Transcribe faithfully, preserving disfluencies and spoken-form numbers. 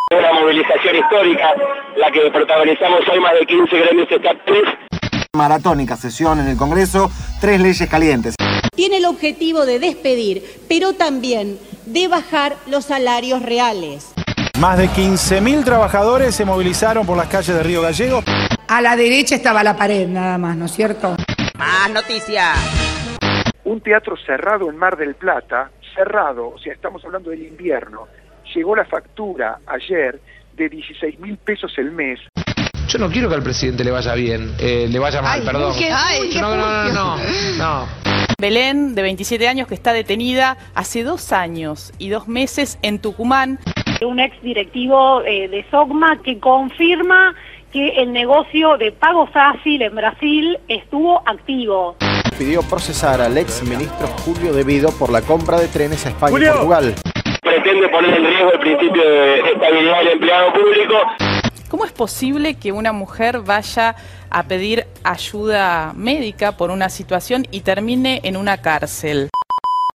Una movilización histórica, la que protagonizamos hoy más de quince gremios estatales. Maratónica sesión en el Congreso, tres leyes calientes. Tiene el objetivo de despedir, pero también de bajar los salarios reales. Más de quince mil trabajadores se movilizaron por las calles de Río Gallegos. A la derecha estaba la pared, nada más, ¿no es cierto? Más noticias. Un teatro cerrado en Mar del Plata, cerrado, o sea, estamos hablando del invierno. Llegó la factura ayer de dieciséis mil pesos el mes. Yo no quiero que al presidente le vaya bien, eh, le vaya mal, Ay, perdón. qué, Ay, qué no, no, no, no, no. Belén, de veintisiete años, que está detenida hace dos años y dos meses en Tucumán. Un ex directivo eh, de SOCMA que confirma que el negocio de pago fácil en Brasil estuvo activo. Pidió procesar al ex ministro Julio De Vido por la compra de trenes a España Julio. y Portugal. Pretende poner en riesgo el principio de estabilidad del empleado público. ¿Cómo es posible que una mujer vaya a pedir ayuda médica por una situación y termine en una cárcel?